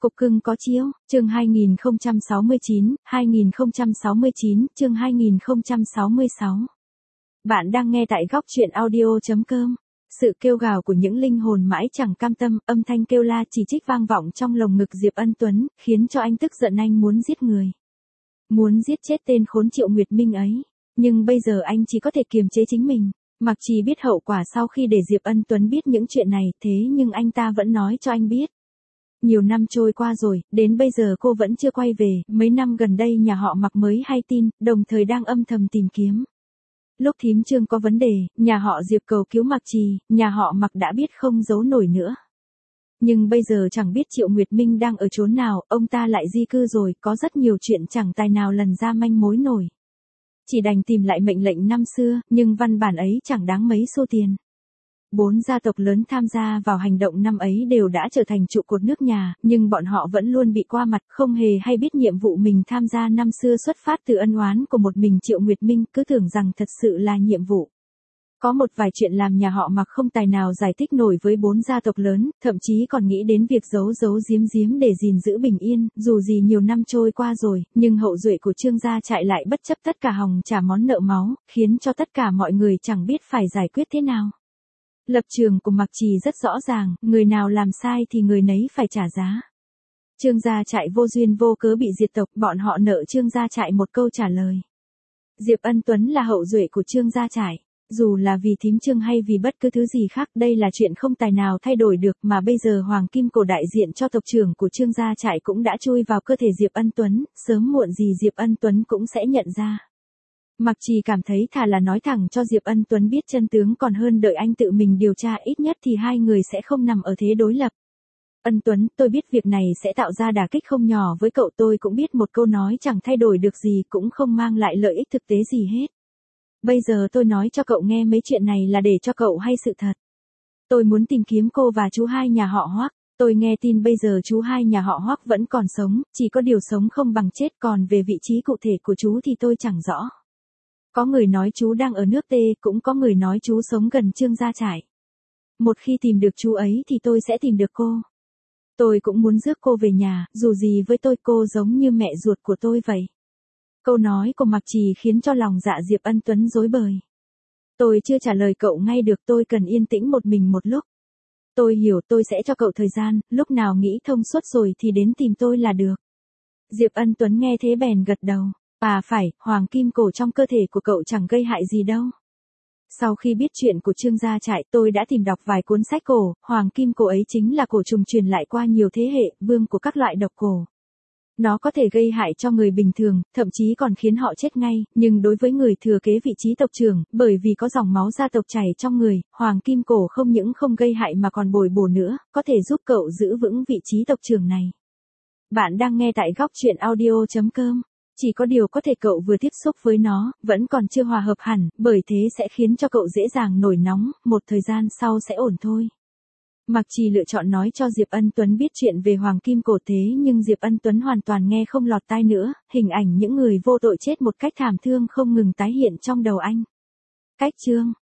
Cục cưng có chiếu, chương 2069, chương 2066. Bạn đang nghe tại góc truyện audio.com. Sự kêu gào của những linh hồn mãi chẳng cam tâm, âm thanh kêu la chỉ trích vang vọng trong lồng ngực Diệp Ân Tuấn, khiến cho anh tức giận, anh muốn giết người. Muốn giết chết tên khốn Triệu Nguyệt Minh ấy. Nhưng bây giờ anh chỉ có thể kiềm chế chính mình. Mặc Trì biết hậu quả sau khi để Diệp Ân Tuấn biết những chuyện này, thế nhưng anh ta vẫn nói cho anh biết. Nhiều năm trôi qua rồi, đến bây giờ cô vẫn chưa quay về, mấy năm gần đây nhà họ Mặc mới hay tin, đồng thời đang âm thầm tìm kiếm. Lúc thím Trương có vấn đề, nhà họ Diệp cầu cứu Mặc Trì, nhà họ Mặc đã biết không giấu nổi nữa. Nhưng bây giờ chẳng biết Triệu Nguyệt Minh đang ở chốn nào, ông ta lại di cư rồi, có rất nhiều chuyện chẳng tài nào lần ra manh mối nổi. Chỉ đành tìm lại mệnh lệnh năm xưa, nhưng văn bản ấy chẳng đáng mấy xu tiền. 4 gia tộc lớn tham gia vào hành động năm ấy đều đã trở thành trụ cột nước nhà, nhưng bọn họ vẫn luôn bị qua mặt, không hề hay biết nhiệm vụ mình tham gia năm xưa xuất phát từ ân oán của một mình Triệu Nguyệt Minh, cứ tưởng rằng thật sự là nhiệm vụ. Có một vài chuyện làm nhà họ Mặc không tài nào giải thích nổi với 4 gia tộc lớn, thậm chí còn nghĩ đến việc giấu giếm để gìn giữ bình yên, dù gì nhiều năm trôi qua rồi, nhưng hậu duệ của Trương gia Trại lại bất chấp tất cả hòng trả món nợ máu, khiến cho tất cả mọi người chẳng biết phải giải quyết thế nào. Lập trường của Mặc Trì rất rõ ràng, người nào làm sai thì người nấy phải trả giá. Trương gia Trại vô duyên vô cớ bị diệt tộc, bọn họ nợ Trương gia Trại một câu trả lời. Diệp Ân Tuấn là hậu duệ của Trương gia Trại. Dù là vì thím Trương hay vì bất cứ thứ gì khác, đây là chuyện không tài nào thay đổi được, mà bây giờ Hoàng Kim Cổ đại diện cho tộc trưởng của Trương gia Trại cũng đã chui vào cơ thể Diệp Ân Tuấn, sớm muộn gì Diệp Ân Tuấn cũng sẽ nhận ra. Mặc Trì cảm thấy thà là nói thẳng cho Diệp Ân Tuấn biết chân tướng còn hơn đợi anh tự mình điều tra, ít nhất thì hai người sẽ không nằm ở thế đối lập. Ân Tuấn, tôi biết việc này sẽ tạo ra đả kích không nhỏ với cậu, tôi cũng biết một câu nói chẳng thay đổi được gì cũng không mang lại lợi ích thực tế gì hết. Bây giờ tôi nói cho cậu nghe mấy chuyện này là để cho cậu hay sự thật. Tôi muốn tìm kiếm cô và chú hai nhà họ Hoắc. Tôi nghe tin bây giờ chú hai nhà họ Hoắc vẫn còn sống, chỉ có điều sống không bằng chết, còn về vị trí cụ thể của chú thì tôi chẳng rõ. Có người nói chú đang ở nước T, cũng có người nói chú sống gần Trương gia Trại. Một khi tìm được chú ấy thì tôi sẽ tìm được cô. Tôi cũng muốn rước cô về nhà, dù gì với tôi cô giống như mẹ ruột của tôi vậy. Câu nói của Mặc Trì khiến cho lòng dạ Diệp Ân Tuấn rối bời. Tôi chưa trả lời cậu ngay được, tôi cần yên tĩnh một mình một lúc. Tôi hiểu, tôi sẽ cho cậu thời gian, lúc nào nghĩ thông suốt rồi thì đến tìm tôi là được. Diệp Ân Tuấn nghe thế bèn gật đầu. Phải, Hoàng Kim Cổ trong cơ thể của cậu chẳng gây hại gì đâu. Sau khi biết chuyện của Trương gia Trại, tôi đã tìm đọc vài cuốn sách cổ, Hoàng Kim Cổ ấy chính là cổ trùng truyền lại qua nhiều thế hệ, vương của các loại độc cổ. Nó có thể gây hại cho người bình thường, thậm chí còn khiến họ chết ngay, nhưng đối với người thừa kế vị trí tộc trưởng, bởi vì có dòng máu gia tộc chảy trong người, Hoàng Kim Cổ không những không gây hại mà còn bồi bổ nữa, có thể giúp cậu giữ vững vị trí tộc trưởng này. Bạn đang nghe tại góc truyện audio.com. Chỉ có điều có thể cậu vừa tiếp xúc với nó, vẫn còn chưa hòa hợp hẳn, bởi thế sẽ khiến cho cậu dễ dàng nổi nóng, một thời gian sau sẽ ổn thôi. Mặc Trì lựa chọn nói cho Diệp Ân Tuấn biết chuyện về Hoàng Kim Cổ, thế nhưng Diệp Ân Tuấn hoàn toàn nghe không lọt tai nữa, hình ảnh những người vô tội chết một cách thảm thương không ngừng tái hiện trong đầu anh. Cách chương